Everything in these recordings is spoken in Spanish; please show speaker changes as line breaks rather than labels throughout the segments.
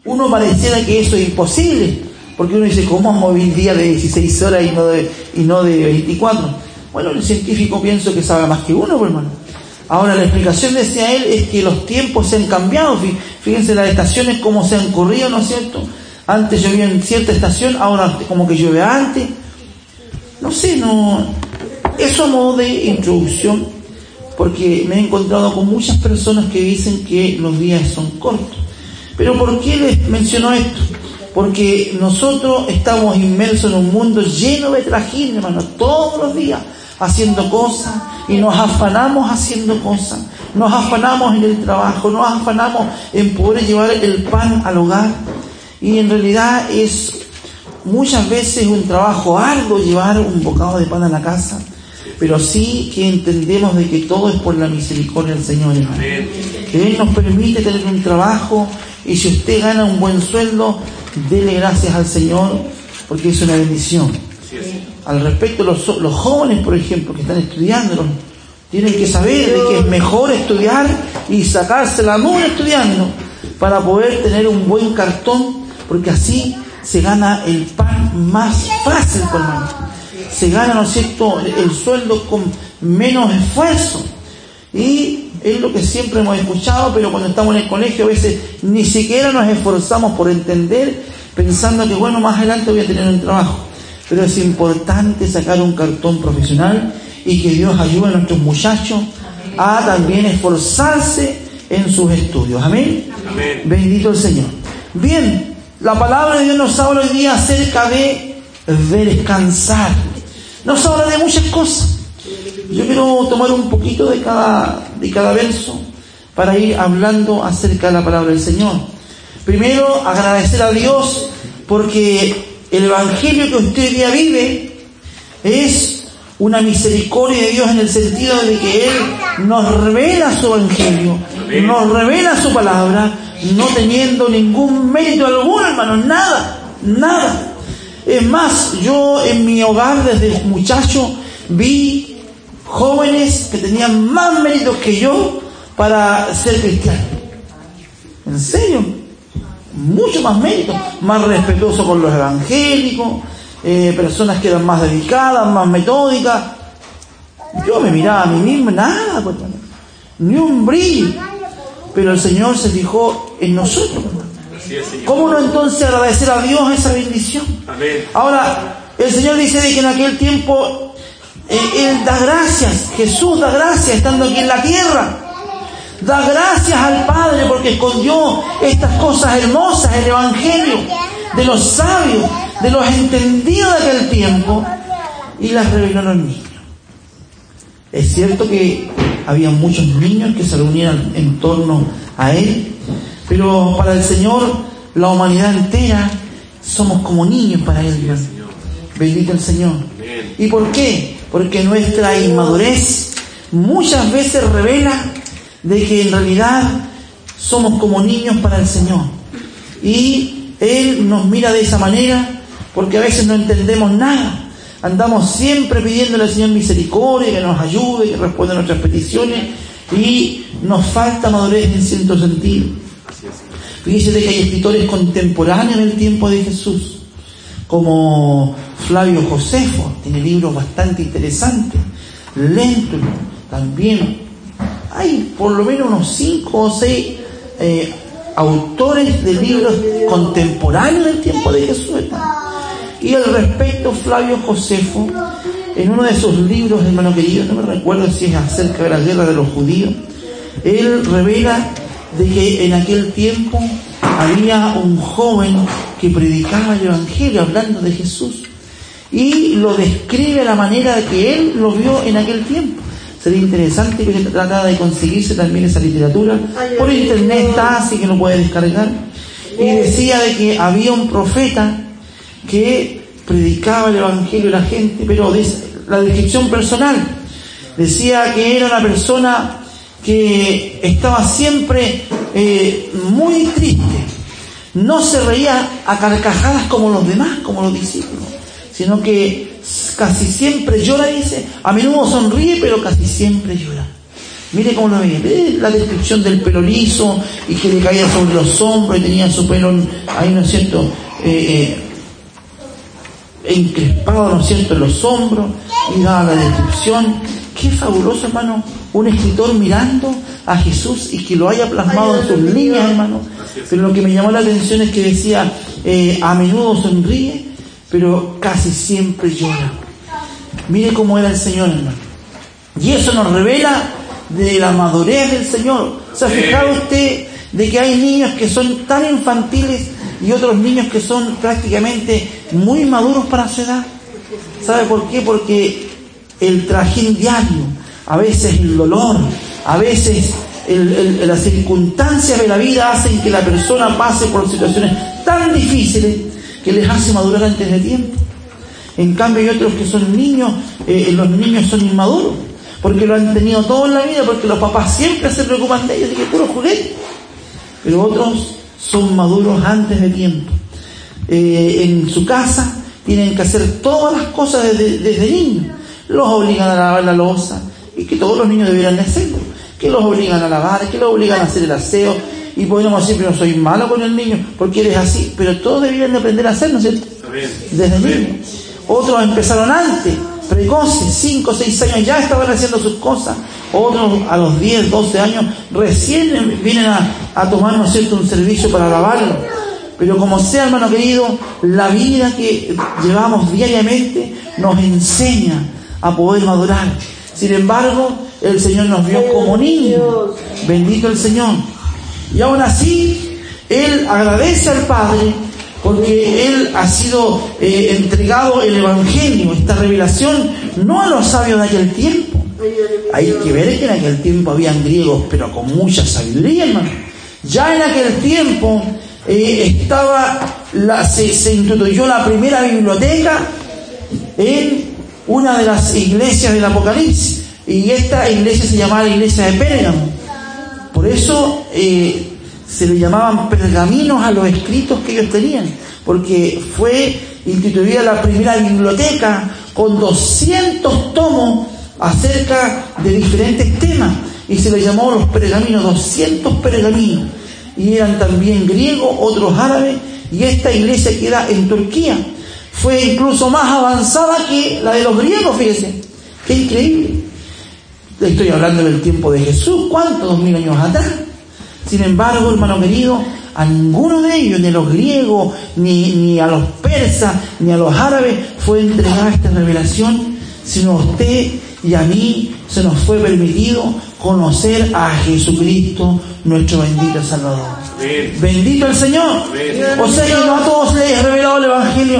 Uno pareciera que eso es imposible, porque uno dice, ¿cómo vamos a vivir día de 16 horas y no de 24? Bueno, el científico pienso que sabe más que uno, pues, hermano. Ahora, la explicación, decía él, es que los tiempos se han cambiado. Fíjense las estaciones cómo se han corrido, ¿no es cierto? Antes llovía en cierta estación, ahora como que llueve antes. No sé, eso a modo de introducción, porque me he encontrado con muchas personas que dicen que los días son cortos. Pero ¿por qué les menciono esto? Porque nosotros estamos inmersos en un mundo lleno de trajín, hermano, todos los días, haciendo cosas, y nos afanamos haciendo cosas, nos afanamos en el trabajo, nos afanamos en poder llevar el pan al hogar, y en realidad es muchas veces un trabajo arduo llevar un bocado de pan a la casa, pero sí que entendemos de que todo es por la misericordia del Señor, hermano. Que Él nos permite tener un trabajo, y si usted gana un buen sueldo, dele gracias al Señor, porque es una bendición. Al respecto, los jóvenes, por ejemplo, que están estudiando, tienen que saber de que es mejor estudiar y sacarse la mugre estudiando para poder tener un buen cartón, porque así se gana el pan más fácil, hermano. Se gana, ¿no es cierto?, el sueldo con menos esfuerzo. Y es lo que siempre hemos escuchado, pero cuando estamos en el colegio a veces ni siquiera nos esforzamos por entender, pensando que bueno, más adelante voy a tener un trabajo. Pero es importante sacar un cartón profesional y que Dios ayude a nuestros muchachos a también esforzarse en sus estudios. Amén. Amén. Bendito el Señor. Bien, la palabra de Dios nos habla hoy día acerca de descansar. Nos habla de muchas cosas. Yo quiero tomar un poquito de cada verso para ir hablando acerca de la palabra del Señor. Primero, agradecer a Dios porque el evangelio que usted hoy día vive es una misericordia de Dios, en el sentido de que Él nos revela su evangelio, nos revela su palabra, no teniendo ningún mérito alguno, hermanos, nada. Es más, yo en mi hogar desde muchacho vi jóvenes que tenían más méritos que yo para ser cristianos. ¿En serio? Mucho más mérito, más respetuoso con los evangélicos, personas que eran más dedicadas, más metódicas. Yo me miraba a mí mismo, nada, pues, ni un brillo, pero el Señor se fijó en nosotros. ¿Cómo no entonces agradecer a Dios esa bendición? Amén. Ahora, el Señor dice de que en aquel tiempo Él da gracias, Jesús da gracias estando aquí en la tierra. Da gracias al Padre porque escondió estas cosas hermosas, el evangelio, de los sabios, de los entendidos de aquel tiempo, y las reveló a los niños. Es cierto que había muchos niños que se reunían en torno a Él, pero para el Señor, la humanidad entera, somos como niños para Él. Bendito el Señor. ¿Y por qué? Porque nuestra inmadurez muchas veces revela de que en realidad somos como niños para el Señor. Y Él nos mira de esa manera porque a veces no entendemos nada. Andamos siempre pidiéndole al Señor misericordia, que nos ayude, que responda a nuestras peticiones, y nos falta madurez en cierto sentido. Fíjese que hay escritores contemporáneos en el tiempo de Jesús, como Flavio Josefo, tiene libros bastante interesantes. Lentulus también. Hay por lo menos unos 5 o 6 autores de libros contemporáneos del tiempo de Jesús. Y al respecto, Flavio Josefo, en uno de sus libros, hermano querido, no me recuerdo si es acerca de la guerra de los judíos, él revela de que en aquel tiempo había un joven que predicaba el evangelio hablando de Jesús, y lo describe a la manera que él lo vio en aquel tiempo. Sería interesante que se tratara de conseguirse también esa literatura. Por internet está, así que lo puede descargar. Y decía de que había un profeta que predicaba el evangelio a la gente, pero la descripción personal decía que era una persona que estaba siempre muy triste. No se reía a carcajadas como los demás, como los discípulos, sino que casi siempre llora, dice. A menudo sonríe, pero casi siempre llora. Mire cómo lo veía. Ve la descripción del pelo liso y que le caía sobre los hombros y tenía su pelo ahí, ¿no es cierto?, encrespado, ¿no es cierto?, en los hombros, y daba la descripción. Qué fabuloso, hermano, un escritor mirando a Jesús y que lo haya plasmado en sus líneas, hermano. Pero lo que me llamó la atención es que decía, a menudo sonríe, pero casi siempre llora. Mire cómo era el Señor, hermano. Y eso nos revela de la madurez del Señor. ¿Se ha fijado usted de que hay niños que son tan infantiles y otros niños que son prácticamente muy maduros para su edad? ¿Sabe por qué? Porque el trajín diario, a veces el dolor, a veces las circunstancias de la vida hacen que la persona pase por situaciones tan difíciles que les hace madurar antes de tiempo. En cambio hay otros que son niños, los niños son inmaduros, porque lo han tenido todo en la vida, porque los papás siempre se preocupan de ellos, de que puro juguete. Pero otros son maduros antes de tiempo. En su casa tienen que hacer todas las cosas desde niños. Los obligan a lavar la loza, y que todos los niños deberían de hacerlo. Que los obligan a lavar, que los obligan a hacer el aseo. Y podemos decir, pero no soy malo con el niño, porque eres así. Pero todos deberían de aprender a hacer, ¿no es cierto? Desde niños. Otros empezaron antes, precoces, 5 o 6 años ya estaban haciendo sus cosas. Otros a los 10, 12 años recién vienen a tomar, ¿no es cierto?, un servicio para lavarlo. Pero como sea, hermano querido, la vida que llevamos diariamente nos enseña a poder madurar. Sin embargo, el Señor nos vio como niños. Bendito el Señor. Y aún así, Él agradece al Padre porque Él ha sido entregado el Evangelio, esta revelación, no a los sabios de aquel tiempo. Hay que ver que en aquel tiempo habían griegos, pero con mucha sabiduría, hermano. Ya en aquel tiempo se instituyó la primera biblioteca en una de las iglesias del Apocalipsis, y esta iglesia se llamaba la iglesia de Pérgamo. Por eso se le llamaban pergaminos a los escritos que ellos tenían, porque fue instituida la primera biblioteca con 200 tomos acerca de diferentes temas, y se les llamó los pergaminos, 200 pergaminos, y eran también griegos, otros árabes, y esta iglesia queda en Turquía. Fue incluso más avanzada que la de los griegos, fíjense. ¡Qué increíble! Estoy hablando del tiempo de Jesús, ¿cuántos? 2000 años atrás. Sin embargo, hermano querido, a ninguno de ellos, ni a los griegos, ni a los persas, ni a los árabes, fue entregada esta revelación, sino a usted y a mí se nos fue permitido conocer a Jesucristo, nuestro bendito Salvador. Bien. Bendito el Señor. Bien. O sea que no a todos les he revelado el Evangelio.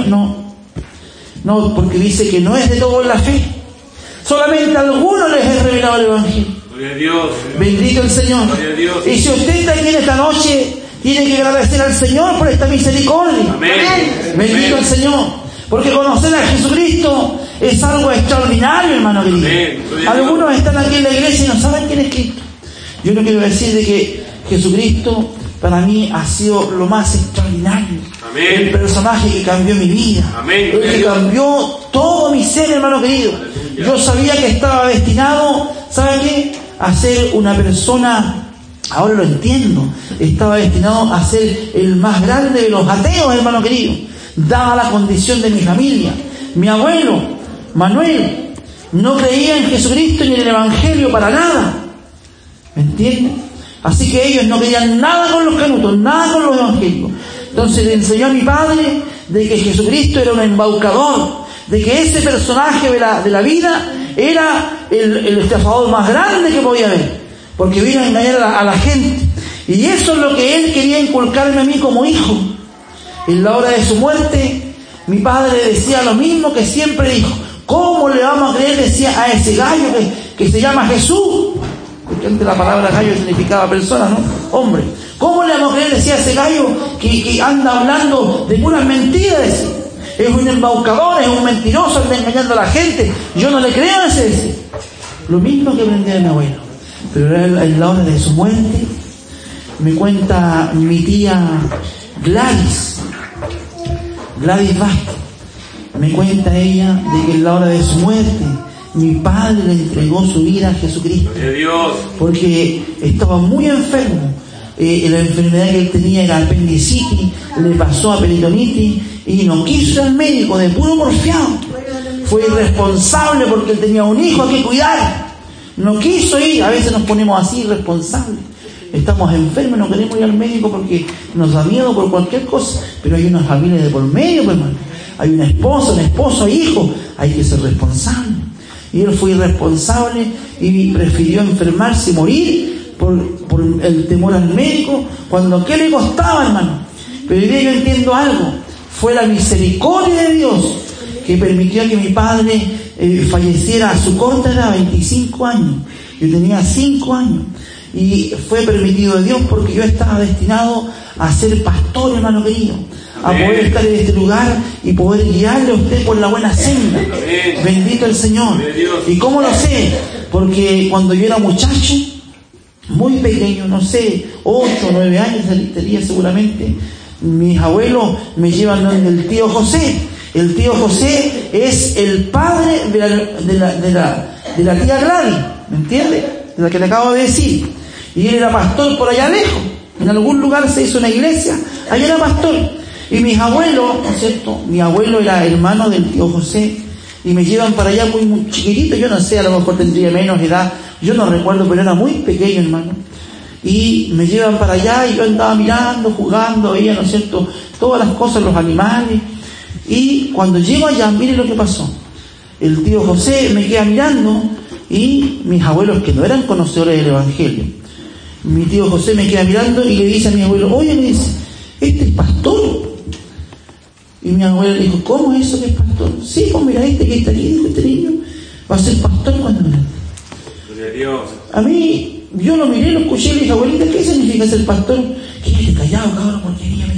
No, porque dice que no es de todos la fe. Solamente a algunos les he revelado el Evangelio. Gloria a Dios. Bendito el Señor. Gloria a Dios. Y si usted está aquí en esta noche, tiene que agradecer al Señor por esta misericordia. Amén. Bendito Amén. El Señor. Porque conocer a Jesucristo es algo extraordinario, hermano querido. Algunos están aquí en la iglesia y no saben quién es Cristo. Yo no quiero decir de que Jesucristo para mí ha sido lo más extraordinario. Amén. El personaje que cambió mi vida. Amén. El que cambió todo mi ser, hermano querido. Yo sabía que estaba destinado, ¿sabe qué?, a ser una persona, ahora lo entiendo, estaba destinado a ser el más grande de los ateos, hermano querido, dada la condición de mi familia. Mi abuelo, Manuel, no creía en Jesucristo ni en el Evangelio para nada. ¿Me entienden? Así que ellos no querían nada con los canutos, nada con los evangélicos. Entonces le enseñó a mi padre de que Jesucristo era un embaucador, de que ese personaje de la vida era el estafador más grande que podía haber, porque vino a engañar a la gente. Y eso es lo que él quería inculcarme a mí como hijo. En la hora de su muerte, mi padre decía lo mismo que siempre dijo: ¿cómo le vamos a creer, decía, a ese gallo que se llama Jesús? Porque antes la palabra gallo significaba persona, ¿no? Hombre. ¿Cómo le vamos a creer, decía, a ese gallo que anda hablando de puras mentiras? Decía. Es un embaucador, es un mentiroso, anda engañando a la gente. Yo no le creo a ese. Lo mismo que aprendí de mi abuelo. Pero en la hora de su muerte, me cuenta mi tía Gladys Vázquez, me cuenta ella de que en la hora de su muerte mi padre le entregó su vida a Jesucristo. Porque estaba muy enfermo. La enfermedad que él tenía era apendicitis, le pasó a peritonitis y no quiso ir al médico, de puro porfiado. Fue irresponsable porque él tenía un hijo que cuidar. No quiso ir. A veces nos ponemos así, irresponsables. Estamos enfermos, no queremos ir al médico porque nos da miedo por cualquier cosa. Pero hay una familia de por medio, pues, hermano. Hay un esposo, hijo. Hay que ser responsable. Y él fue irresponsable y prefirió enfermarse y morir por el temor al médico, cuando ¿qué le costaba, hermano? Pero hoy día yo entiendo algo. Fue la misericordia de Dios que permitió que mi padre falleciera a su corta edad, 25 años. Yo tenía 5 años. Y fue permitido de Dios porque yo estaba destinado a ser pastor, hermano querido. A poder estar en este lugar y poder guiarle a usted por la buena senda. Bendito el Señor. ¿Y cómo lo sé? Porque cuando yo era muchacho, muy pequeño, no sé, 8 o 9 años tenía seguramente, mis abuelos me llevan donde el tío José. El tío José es el padre de la tía Gladys, ¿me entiendes? De la que le acabo de decir. Y él era pastor por allá lejos. En algún lugar se hizo una iglesia, allá era pastor. Y mis abuelos, ¿no es cierto? Mi abuelo era hermano del tío José. Y me llevan para allá muy chiquitito, yo no sé, a lo mejor tendría menos edad, yo no recuerdo, pero era muy pequeño, hermano. Y me llevan para allá y yo andaba mirando, jugando, veía, ¿no es cierto?, todas las cosas, los animales. Y cuando llego allá, mire lo que pasó. El tío José me queda mirando y mis abuelos, que no eran conocedores del Evangelio, mi tío José me queda mirando y le dice a mi abuelo, oye, me dice, este es pastor. Y mi abuelo le dijo, ¿cómo es eso que es pastor? Sí, pues mira, este que está aquí, dijo, este niño va a ser pastor cuando grande. Gloria a Dios. A mí, yo lo miré, lo escuché y le dije, abuelita, ¿qué significa ser pastor? Quédate callado, cabrón, porque niña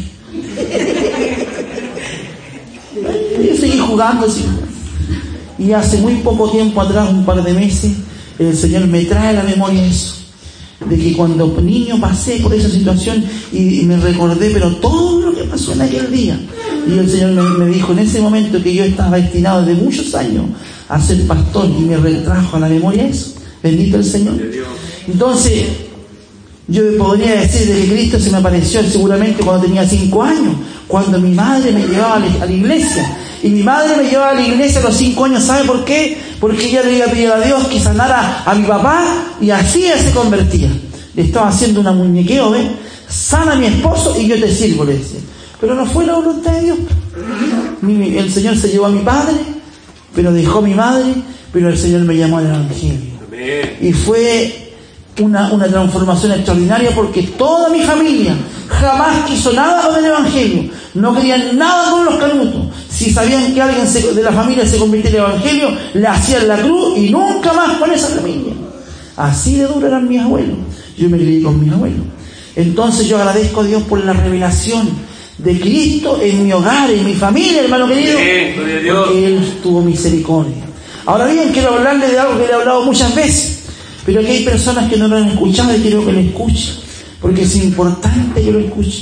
me... Yo seguí jugando así. Y hace muy poco tiempo atrás, un par de meses, el Señor me trae a la memoria eso. De que cuando niño pasé por esa situación y me recordé, pero todo lo que pasó en aquel día. Y el Señor me dijo en ese momento que yo estaba destinado desde muchos años a ser pastor y me retrajo a la memoria eso. Bendito el Señor. Entonces, yo podría decir de que Cristo se me apareció seguramente cuando tenía 5 años, cuando mi madre me llevaba a la iglesia. Y mi madre me llevaba a la iglesia a los 5 años, ¿sabe por qué? Porque ella le iba a pedir a Dios que sanara a mi papá y así él se convertía. Le estaba haciendo una muñequeo, ¿ves? Sana a mi esposo y yo te sirvo, le decía. Pero no fue la voluntad de Dios. El Señor se llevó a mi padre, pero dejó a mi madre, pero el Señor me llamó al Evangelio. Y fue una transformación extraordinaria porque toda mi familia jamás quiso nada con el Evangelio. No querían nada con los canutos. Si sabían que alguien de la familia se convirtió en el Evangelio, le hacían la cruz y nunca más con esa familia. Así de duro eran mis abuelos. Yo me crié con mis abuelos. Entonces yo agradezco a Dios por la revelación de Cristo en mi hogar, en mi familia, hermano querido, porque Él tuvo misericordia. Ahora bien, quiero hablarle de algo que le he hablado muchas veces, pero aquí hay personas que no lo han escuchado y quiero que lo escuchen, porque es importante que lo escuchen.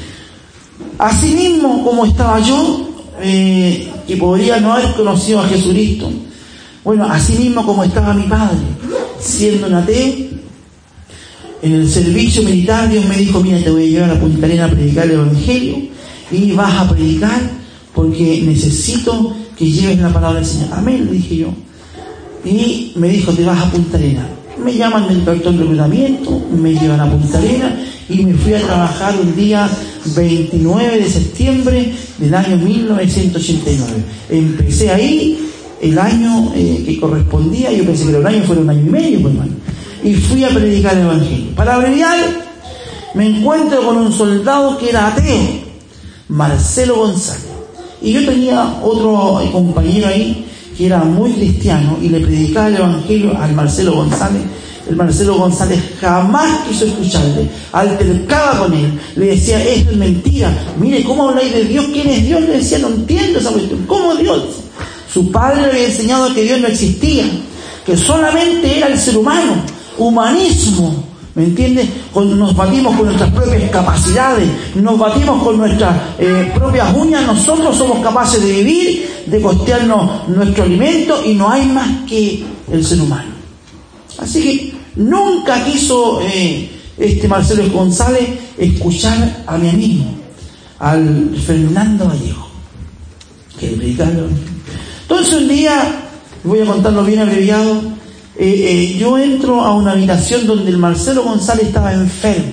Así mismo como estaba yo, que podría no haber conocido a Jesucristo, bueno, así mismo como estaba mi padre, siendo un ateo, en el servicio militar Dios me dijo, mira, te voy a llevar a Punta Arenas a predicar el Evangelio y vas a predicar porque necesito que lleves la palabra del Señor. Amén, le dije yo. Y me dijo, te vas a Punta Arenas. Me llaman del cartón de reclutamiento, me llevan a Punta Arenas y me fui a trabajar un día 29 de septiembre del año 1989. Empecé ahí el año que correspondía, yo pensé que era un año, fuera un año y medio, pues, hermano. Y fui a predicar el Evangelio. Para abreviar, me encuentro con un soldado que era ateo, Marcelo González. Y yo tenía otro compañero ahí que era muy cristiano y le predicaba el Evangelio al Marcelo González. El Marcelo González jamás quiso escucharle, altercaba con él, le decía, esto es mentira, mire, ¿cómo habláis de Dios? ¿Quién es Dios? Le decía, no entiendo esa cuestión, ¿cómo Dios? Su padre le había enseñado que Dios no existía, que solamente era el ser humano. Humanismo, ¿Me entiendes? Nos batimos con nuestras propias capacidades, nos batimos con nuestras propias uñas. Nosotros somos capaces de vivir, de costearnos nuestro alimento, y no hay más que el ser humano. Así que nunca quiso Marcelo González escuchar a mi amigo, al Fernando Vallejo, que le predicaba. Entonces un día, voy a contarlo bien abreviado, yo entro a una habitación donde el Marcelo González estaba enfermo,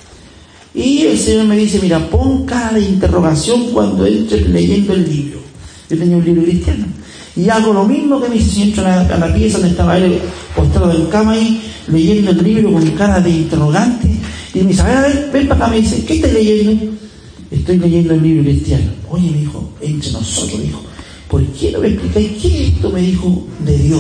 y el Señor me dice: mira, pon cara de interrogación cuando entres leyendo el libro. Yo tenía un libro cristiano, y hago lo mismo que me dice: si entro a la pieza donde estaba él postrado en cama ahí, leyendo el libro con cara de interrogante, y me dice: a ver, ven para acá. Me dice: ¿qué estás leyendo? Estoy leyendo el libro cristiano. Oye, me dijo, entre nosotros, dijo, ¿por qué no me explicáis qué es esto? Me dijo, de Dios.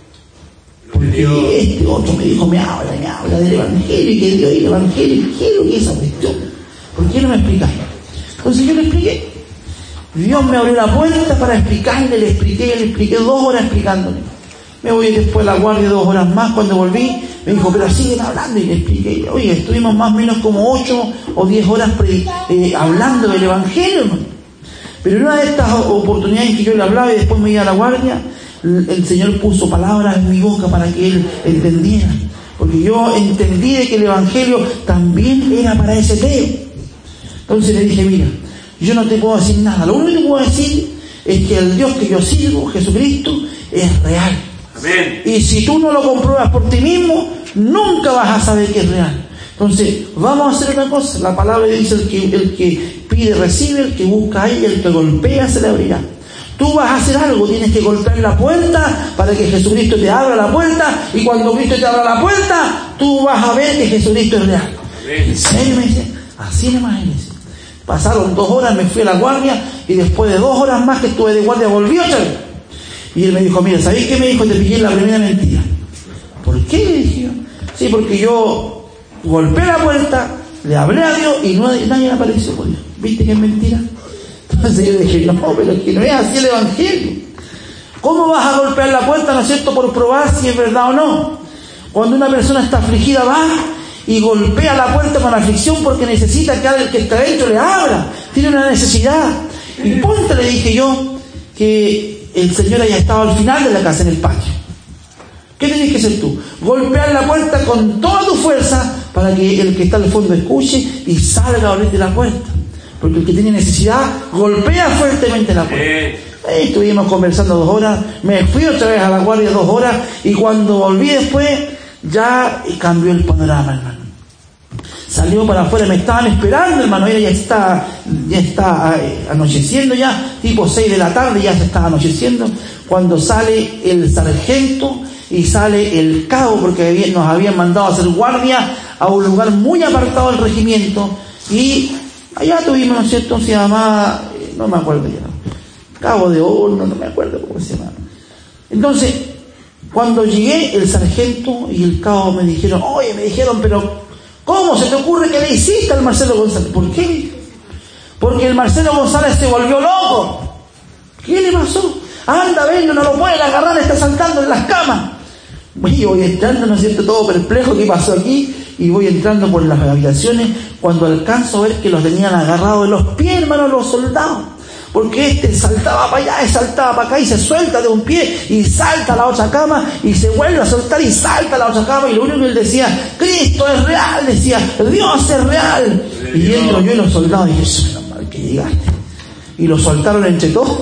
Porque este otro me dijo, me habla del Evangelio, y que Dios y el Evangelio, y quiero que esa cuestión. ¿Por qué no me explicáis? Entonces yo le expliqué. Dios me abrió la puerta para explicarle, le expliqué 2 horas explicándole. Me voy después a la guardia 2 horas más. Cuando volví, me dijo: pero siguen hablando, y le expliqué. Oye, estuvimos más o menos como 8 o 10 horas hablando del Evangelio, hermano. Pero en una de estas oportunidades en que yo le hablaba y después me iba a la guardia, el Señor puso palabras en mi boca para que él entendiera. Porque yo entendí de que el Evangelio también era para ese tema. Entonces le dije: mira, yo no te puedo decir nada. Lo único que puedo decir es que el Dios que yo sirvo, Jesucristo, es real. Amén. Y si tú no lo compruebas por ti mismo, nunca vas a saber que es real. Entonces, vamos a hacer una cosa. La palabra dice: el que pide recibe, el que busca halla, el que golpea se le abrirá. Tú vas a hacer algo, tienes que golpear la puerta para que Jesucristo te abra la puerta, y cuando Cristo te abra la puerta, tú vas a ver que Jesucristo es real. ¿En serio? Me dice: así nomás. Pasaron 2 horas, me fui a la guardia, y después de 2 horas más que estuve de guardia, volví otra vez. Y él me dijo: mira, ¿sabéis qué me dijo? Te pillé la primera mentira. ¿Por qué? Le dije yo. Sí, porque yo golpeé la puerta, le hablé a Dios y nadie apareció. Pues, ¿viste que es mentira? Entonces yo dije: no, pero es que no es así el Evangelio. ¿Cómo vas a golpear la puerta, no es cierto, por probar si es verdad o no? Cuando una persona está afligida, va y golpea la puerta con aflicción porque necesita que alguien que está dentro le abra. Tiene una necesidad. Y ponte, le dije yo, que el Señor haya estado al final de la casa, en el patio. ¿Qué tienes que hacer tú? Golpear la puerta con toda tu fuerza para que el que está al fondo escuche y salga a abrirte la puerta. Porque el que tiene necesidad golpea fuertemente la puerta. Estuvimos conversando 2 horas, me fui otra vez a la guardia 2 horas, y cuando volví después ya cambió el panorama, hermano. Salió para afuera, me estaban esperando, hermano. Ya está anocheciendo ya, tipo 6 de la tarde, ya se está anocheciendo, cuando sale el sargento y sale el cabo, porque nos habían mandado a hacer guardia a un lugar muy apartado del regimiento, y allá tuvimos, ¿no es cierto?, se llamaba, no me acuerdo ya, Cabo de Horno, no me acuerdo cómo se llamaba. Entonces, cuando llegué, el sargento y el cabo me dijeron: pero ¿cómo se te ocurre que le hiciste al Marcelo González? ¿Por qué? Porque el Marcelo González se volvió loco. ¿Qué le pasó? Anda, venga, no lo pueden agarrar, está saltando en las camas. Y voy entrando, ¿no es cierto?, todo perplejo, ¿qué pasó aquí? Y voy entrando por las habitaciones, cuando alcanzo a ver que los tenían agarrados de los pies, hermano, los soldados. Porque saltaba para allá y saltaba para acá, y se suelta de un pie y salta a la otra cama, y se vuelve a soltar y salta a la otra cama, y lo único que él decía: Cristo es real, decía, Dios es real. Y entro yo y los soldados, y dije: menos mal que llegaste. Y lo soltaron entre todos.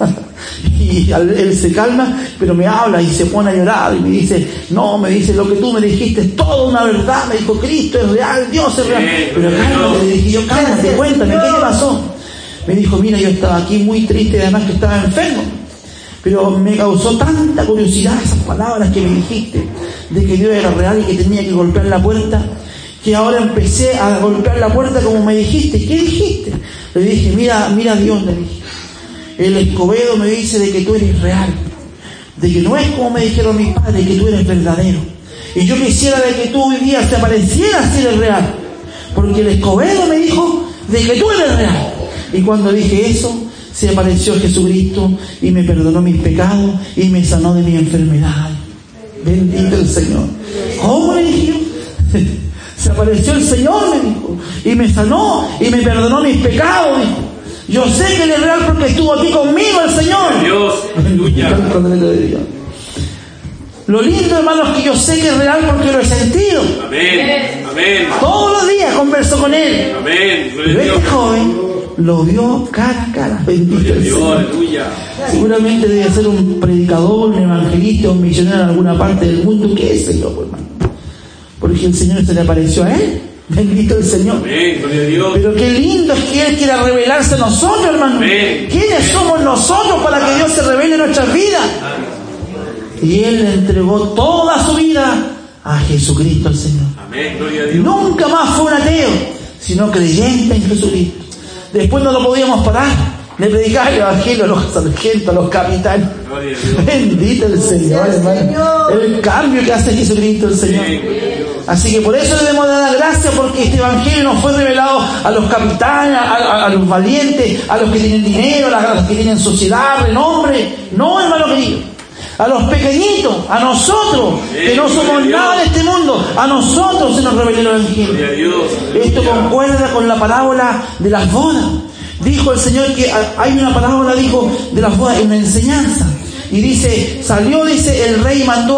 Y él se calma, pero me habla y se pone a llorar y me dice: no, me dice, lo que tú me dijiste es toda una verdad. Me dijo: Cristo es real, Dios es real. Pero cálmate, le dije yo, cálmate, cuéntame, ¿qué le pasó? Me dijo: mira, yo estaba aquí muy triste, además que estaba enfermo, pero me causó tanta curiosidad esas palabras que me dijiste de que Dios era real y que tenía que golpear la puerta, que ahora empecé a golpear la puerta como me dijiste. ¿Qué dijiste? Le dije: mira Dios, le dije, el Escobedo me dice de que tú eres real, de que no es como me dijeron mis padres, que tú eres verdadero, y yo quisiera de que tú hoy día te aparecieras si eres real, porque el Escobedo me dijo de que tú eres real. Y cuando dije eso, se apareció Jesucristo y me perdonó mis pecados y me sanó de mi enfermedad. Bendito el Señor. ¿Cómo le dije yo? Se apareció el Señor, me dijo, y me sanó y me perdonó mis pecados, dijo. Yo sé que Él es real porque estuvo aquí conmigo el Señor.
Dios, aleluya.
Lo lindo, hermano, es que yo sé que es real porque lo he sentido.
Amén, amén.
Todos los días converso con Él.
Amén.
Pero este joven lo vio cara a cara. Bendito el Señor.
Aleluya.
Seguramente debe ser un predicador, un evangelista, un misionero en alguna parte del mundo. ¿Qué sé yo, hermano? Porque el Señor se le apareció a él. Bendito el Señor.
Amén, gloria a Dios.
Pero qué lindo es que Él quiera revelarse a nosotros, hermano.
Amén.
¿Quiénes somos nosotros para que Dios se revele en nuestras vidas? Y Él le entregó toda su vida a Jesucristo el Señor.
Amén, gloria a Dios.
Nunca más fue un ateo, sino creyente en Jesucristo. Después no lo podíamos parar. Le predicaba el evangelio a los sargentos, a los capitanes.
Gloria a Dios.
Bendito el Señor, hermano. El cambio que hace Jesucristo el Señor. Así que por eso debemos dar gracias, porque este evangelio no fue revelado a los capitanes, a los valientes, a los que tienen dinero, a los que tienen sociedad, renombre. No, hermano querido. A los pequeñitos, a nosotros, que no somos nada en este mundo, a nosotros se nos reveló el evangelio. Esto concuerda con la parábola de las bodas. Dijo el Señor que hay una parábola, dijo, de las bodas, una enseñanza. Y dice, dice, el rey mandó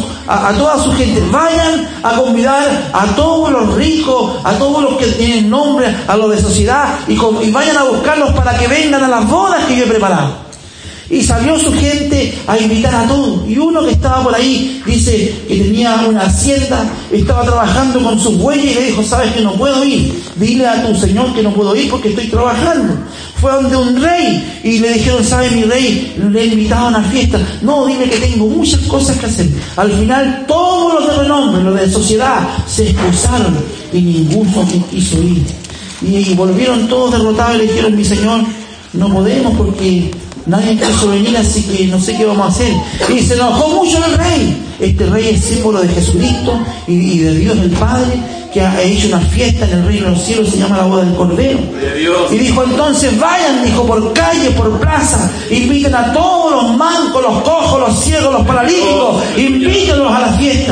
a toda su gente, vayan a convidar a todos los ricos, a todos los que tienen nombre, a los de sociedad, y vayan a buscarlos para que vengan a las bodas que yo he preparado. Y salió su gente a invitar a todos. Y uno que estaba por ahí, dice que tenía una hacienda, estaba trabajando con sus bueyes y le dijo, sabes que no puedo ir, dile a tu señor que no puedo ir porque estoy trabajando. Fue donde un rey y le dijeron, ¿sabe mi rey? Le he invitado a una fiesta. No, dile que tengo muchas cosas que hacer. Al final todos los de renombre, los de sociedad, se excusaron y ninguno quiso ir. Y volvieron todos derrotados y le dijeron, mi señor, no podemos porque nadie quiso venir, así que no sé qué vamos a hacer. Y se enojó mucho el rey. Este rey es símbolo de Jesucristo y de Dios el Padre, que ha hecho una fiesta en el reino de los cielos, se llama la boda del Cordero. Y dijo entonces, vayan, dijo, por calle, por plaza, inviten a todos los mancos, los cojos, los ciegos, los paralíticos, invítenlos a la fiesta.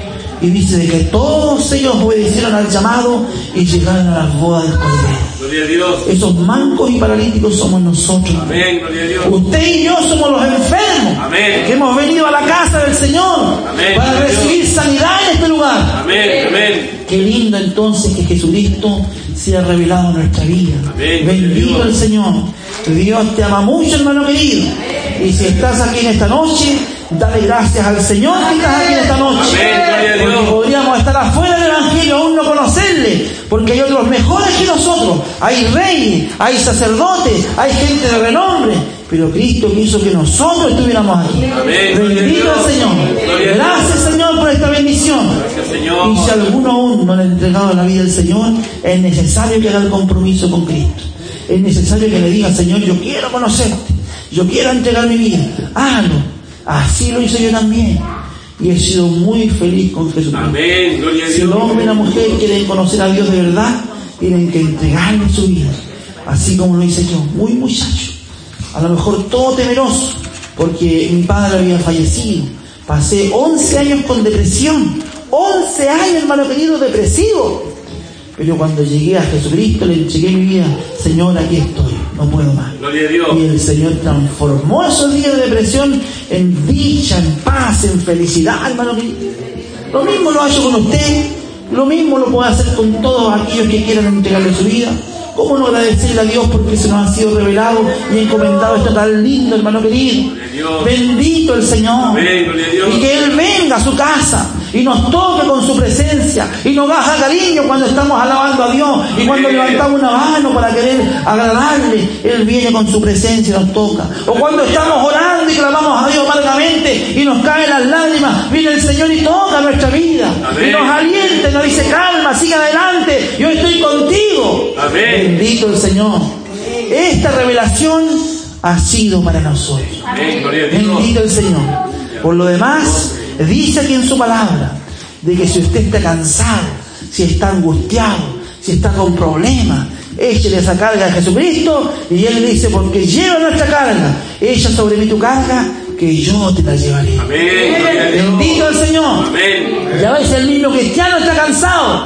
Y dice de que todos ellos obedecieron al llamado y llegaron a las bodas del Cordero.
Gloria a Dios.
Esos mancos y paralíticos somos nosotros.
Amén, gloria a Dios.
Usted y yo somos los enfermos.
Amén.
Que hemos venido a la casa del Señor.
Amén.
Para recibir sanidad en este lugar.
Amén, amén.
Qué lindo entonces que Jesucristo sea revelado en nuestra vida.
Amén.
Bendito el Señor. Dios te ama mucho, hermano querido. Y si estás aquí en esta noche, dale gracias al Señor que estás aquí en esta noche.
Amén,
porque podríamos estar afuera del Evangelio, aún no conocerle, porque hay otros mejores que nosotros. Hay reyes, hay sacerdotes, hay gente de renombre, pero Cristo quiso que nosotros estuviéramos aquí.
Amén.
Bendito el Señor. Gracias, Señor, por esta bendición.
Gracias, Señor.
Y si alguno aún no le ha entregado la vida al Señor, es necesario que haga el compromiso con Cristo. Es necesario que le diga, Señor, yo quiero conocerte, yo quiero entregar mi vida. Hágalo. Así lo hice yo también. Y he sido muy feliz con Jesucristo.
Amén, gloria a Dios.
Si el hombre y la mujer quieren conocer a Dios de verdad, tienen que entregarle su vida. Así como lo hice yo, muy muchacho. A lo mejor todo temeroso, porque mi padre había fallecido. Pasé 11 años con depresión. 11 años, hermano querido, depresivo. Pero cuando llegué a Jesucristo, le entregué mi vida. Señor, aquí estoy, no puedo más.
Gloria a Dios.
Y el Señor transformó esos días de depresión en dicha, en paz, en felicidad, hermano querido. Lo mismo lo ha hecho con usted, lo mismo lo puede hacer con todos aquellos que quieran entregarle su vida. ¿Cómo no agradecerle a Dios porque se nos ha sido revelado y encomendado esto tan lindo, hermano querido? Bendito el Señor.
Amén, gloria a Dios.
Y que Él venga a su casa y nos toque con su presencia y nos haga cariño cuando estamos alabando a Dios y cuando levantamos una mano para querer agradarle. Él viene con su presencia y nos toca. O cuando estamos orando y clamamos a Dios amargamente y nos caen las lágrimas, viene el Señor y toca nuestra vida.
Amén.
Y nos alienta y nos dice, calma, sigue adelante, yo estoy contigo.
Amén.
Bendito el Señor. Esta revelación ha sido para nosotros.
Amén, gloria a Dios.
Bendito el Señor. Por lo demás, dice aquí en su palabra de que si usted está cansado, si está angustiado, si está con problemas, échele esa carga a Jesucristo y Él dice, porque lleva nuestra carga, echa sobre mí tu carga, que yo te la llevaré.
Amén, gloria a Dios.
Bendito el Señor.
Amén.
Ya ves, el mismo cristiano está cansado.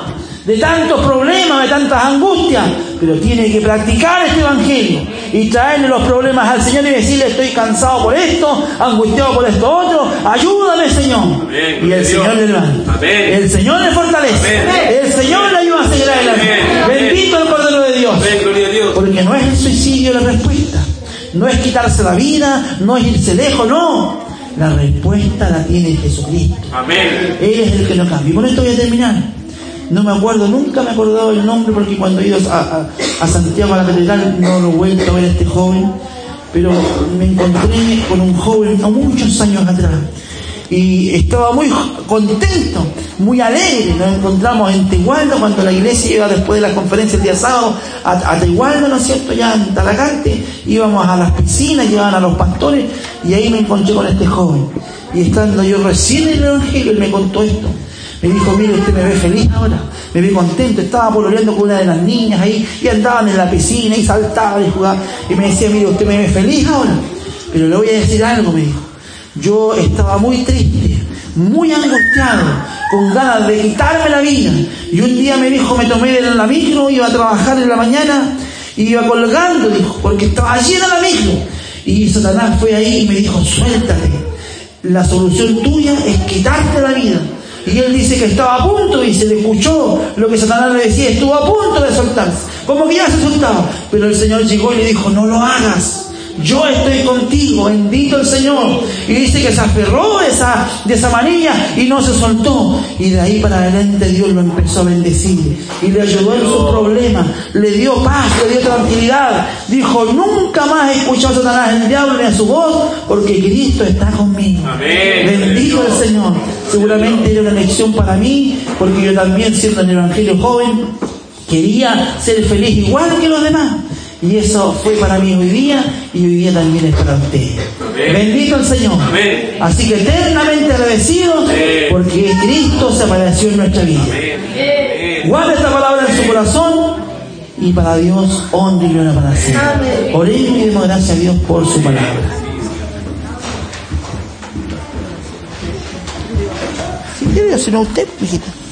de tantos problemas, de tantas angustias, pero tiene que practicar este evangelio y traerle los problemas al Señor y decirle: estoy cansado por esto, angustiado por esto otro, ayúdame, Señor.
Amén.
Y el Señor le levanta,
Amén.
el Señor le fortalece,
Amén.
el Señor le ayuda a seguir adelante.
Amén.
Bendito el Cordero de Dios.
Amén, gloria a Dios.
Porque no es el suicidio la respuesta, no es quitarse la vida, no es irse lejos, no. La respuesta la tiene Jesucristo.
Amén.
Él es el que nos cambia. Y con esto voy a terminar. No me acuerdo, nunca me he acordado el nombre, porque cuando he ido a Santiago, a la catedral, no lo he vuelto a ver a este joven, pero me encontré con un joven a muchos años atrás y estaba muy contento, muy alegre. Nos encontramos en Tehualdo, cuando la iglesia iba después de la conferencia el día sábado a Tehualdo, ¿no es cierto?, ya en Talagante, íbamos a las piscinas, llevaban a los pastores, y ahí me encontré con este joven. Y estando yo recién en el evangelio, él me contó esto. Me dijo: mire, usted me ve feliz ahora, me ve contento. Estaba pololeando con una de las niñas ahí, y andaban en la piscina, y saltaban y jugaban, y me decía: mire, usted me ve feliz ahora, pero le voy a decir algo, me dijo. Yo estaba muy triste, muy angustiado, con ganas de quitarme la vida, y un día me dijo, me tomé la micro, iba a trabajar en la mañana, y iba colgando, dijo, porque estaba llena la micro, y Satanás fue ahí y me dijo: suéltate, la solución tuya es quitarte la vida. Y él dice que estaba a punto, y se le escuchó lo que Satanás le decía, estuvo a punto de soltarse, como que ya se soltaba, pero el Señor llegó y le dijo: no lo hagas, yo estoy contigo, bendito el Señor. Y dice que se aferró de esa manilla y no se soltó, y de ahí para adelante Dios lo empezó a bendecir y le ayudó en sus problemas, le dio paz, le dio tranquilidad. Dijo: nunca más he escuchado a Satanás, el diablo, ni a su voz, porque Cristo está conmigo.
Amén.
Bendito el Señor. Seguramente era una lección para mí, porque yo también, siendo en el evangelio joven, quería ser feliz igual que los demás. Y eso fue para mí hoy día, y hoy día también es para ustedes.
Amén.
Bendito el Señor.
Amén.
Así que eternamente agradecidos,
Amén.
porque Cristo se apareció en nuestra vida.
Amén.
Guarda esta palabra en su corazón, y para Dios honra y gloria para siempre. Oremos y demos gracias a Dios por su palabra. Si quiere, si no usted, hijita.